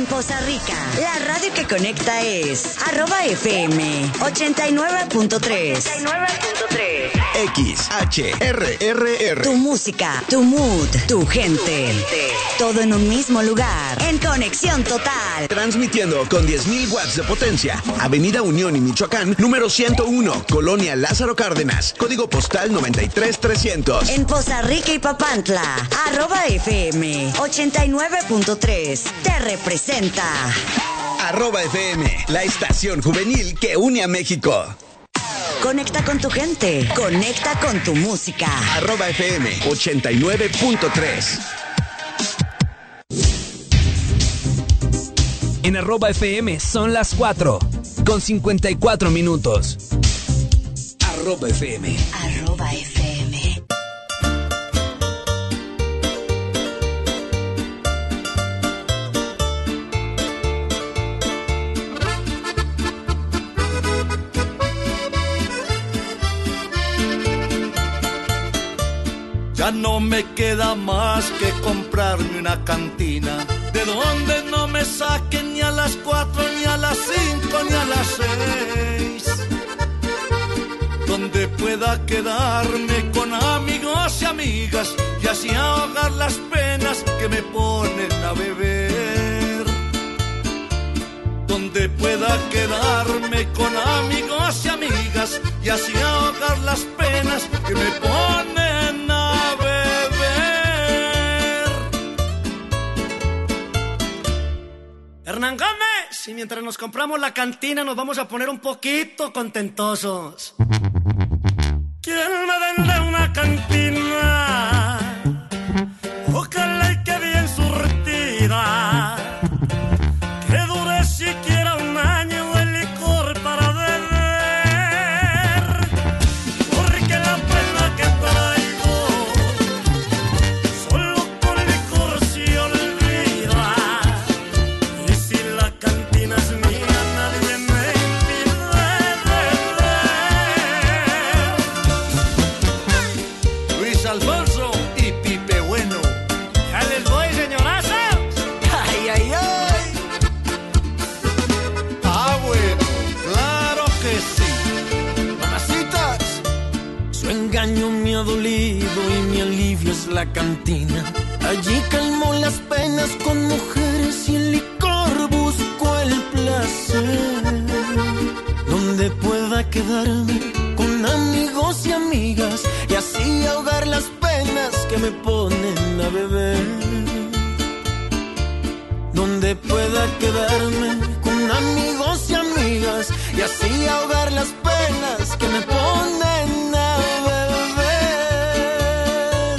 En Poza Rica, la radio que conecta es @FM 89.3. XHRRR. Tu música, tu mood, tu gente. Todo en un mismo lugar. En conexión total. Transmitiendo con 10.000 watts de potencia. Avenida Unión y Michoacán, número 101, Colonia Lázaro Cárdenas. Código postal 93300. En Poza Rica y Papantla, @FM 89.3. Te representa. @FM, la estación juvenil que une a México. Conecta con tu gente. Conecta con tu música. @FM 89.3. En @FM son las 4:54. @FM. @FM. Ya no me queda más que comprarme una cantina, de donde no me saquen ni a las 4, ni a las 5, ni a las 6. Donde pueda quedarme con amigos y amigas y así ahogar las penas que me ponen a beber. Donde pueda quedarme con amigos y amigas y así ahogar las penas que me ponen a beber. Hernán Gómez, y mientras nos compramos la cantina nos vamos a poner un poquito contentosos. ¿Quién me vende una cantina? Ojalá y que bien surtida, que dure siquiera un año el licor para beber, porque la pena que traigo solo con licor se olvida, y si la cantina es mía nadie me impide beber. Luis Alfonso y Pipe Bueno, ya les voy, señorazas. Ay, ay, ay. Ah, bueno, claro que sí. Mamacitas. Su engaño me ha dolido y mi alivio es la cantina. Allí calmo las penas con mujeres y el licor busco el placer. Donde pueda quedarme con amigos y amigas y así ahogar las penas que me ponen a beber. Donde pueda quedarme con amigos y amigas y así ahogar las penas que me ponen a beber.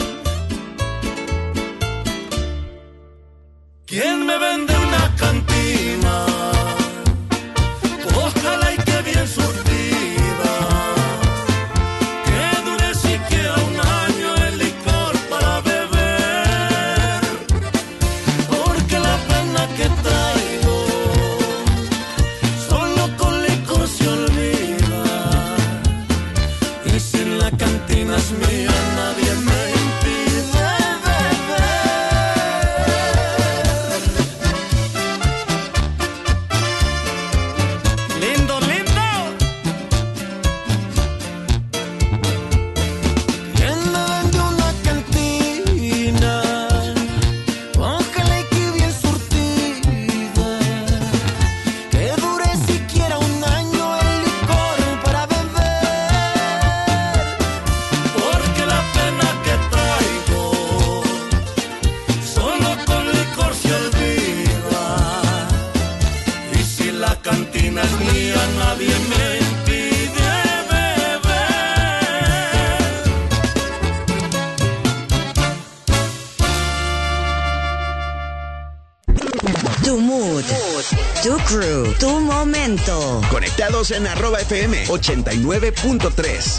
¿Quién me vende una cantina? Ojalá y que bien surtida, que dure siquiera un año el licor para beber, porque la pena que traigo solo con licor se olvida, y si la cantina es mía nadie me impide beber. Lindo, lindo. ¿Quién me vende una cantina? Ojalá y que bien surtida, que dure siquiera un año el licor para beber, Porque la pena que traigo solo con licor se olvida, y si la cantina es mía nadie me impide beber. Tu mood, tu crew, tu momento. Conectados en @FM 89.3.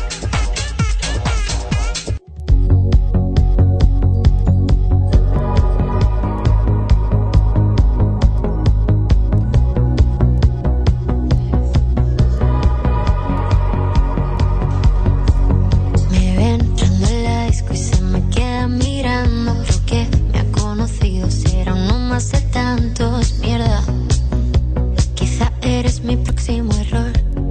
Me ve entrando en la disco y se me queda mirando. Creo que me ha conocido, si era uno más de tantos. Mierda, mi próximo error.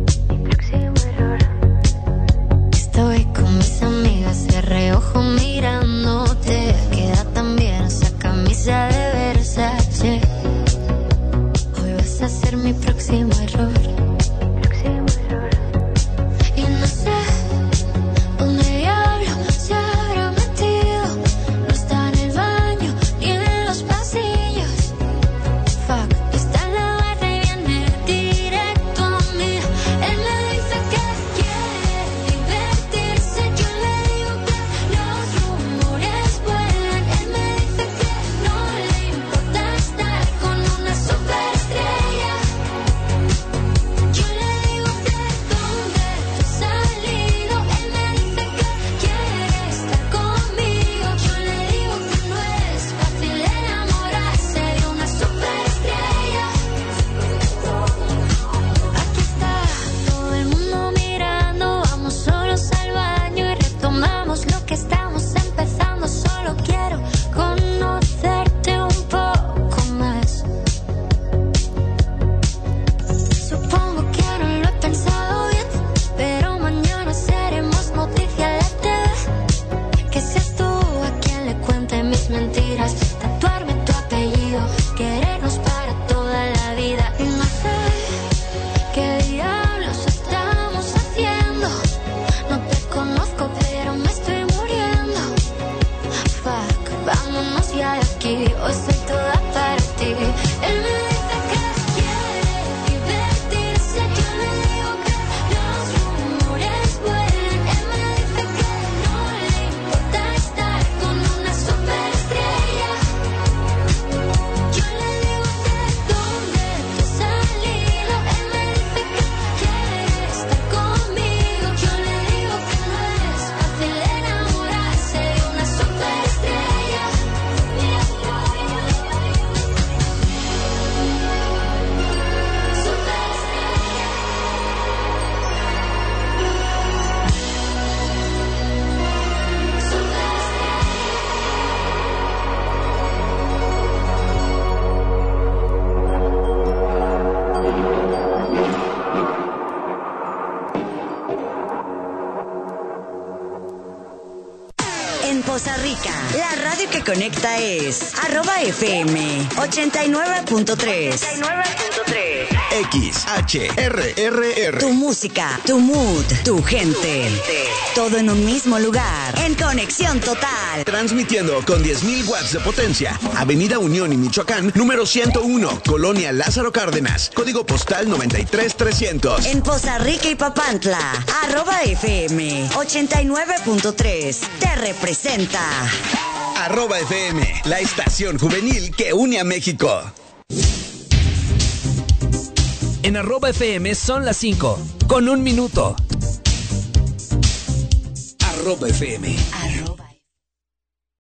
Estoy con mis amigas de reojo mirándote. Queda tan bien esa camisa de Versace. Hoy vas a ser mi próximo error. Y no sé dónde diablo se habrá metido. No está en el baño ni en los pasillos. Fuck, está en la barra y viene directo a mí. Él me dice que quiere divertirse. Yo le digo que los rumores vuelan. Él me dice que no le importa estar con una superestrella. Yo le digo que dónde tú has salido. Él me dice que quiere estar conmigo. Yo le digo que no es fácil enamorarse de una superestrella. Aquí está todo el mundo mirando. Vamos solos al baño y retomamos lo que estamos empezando. Solo quiero conocerte un poco más. Supongo que no lo he pensado bien, pero mañana seremos noticia en la TV. Que seas tú a quien le cuente mis mentiras, tatuarme tu apellido, querernos para toda la vida. Y no sé qué diablos estamos haciendo. No te conozco, pero me estoy muriendo. Fuck, vámonos ya de aquí. Hoy soy toda para ti. Él me dice que quiere divertirse. Yo le digo que los rumores vuelan. Él me dice que no le importa estar con una superestrella. Yo le digo que dónde tú has salido. Él me dice que quiere estar conmigo. Yo le digo que no es fácil enamorarse de una superestrella. En Poza Rica, la radio que conecta es @FM 89.3. XHRRR. Tu música, tu mood, tu gente. Todo en un mismo lugar. En conexión total. Transmitiendo con 10.000 watts de potencia. Avenida Unión y Michoacán, número 101, Colonia Lázaro Cárdenas. Código postal 93300. En Poza Rica y Papantla, @FM 89.3. Te representa. @FM, la estación juvenil que une a México. En @FM son las 5, con 1 minuto. @FM.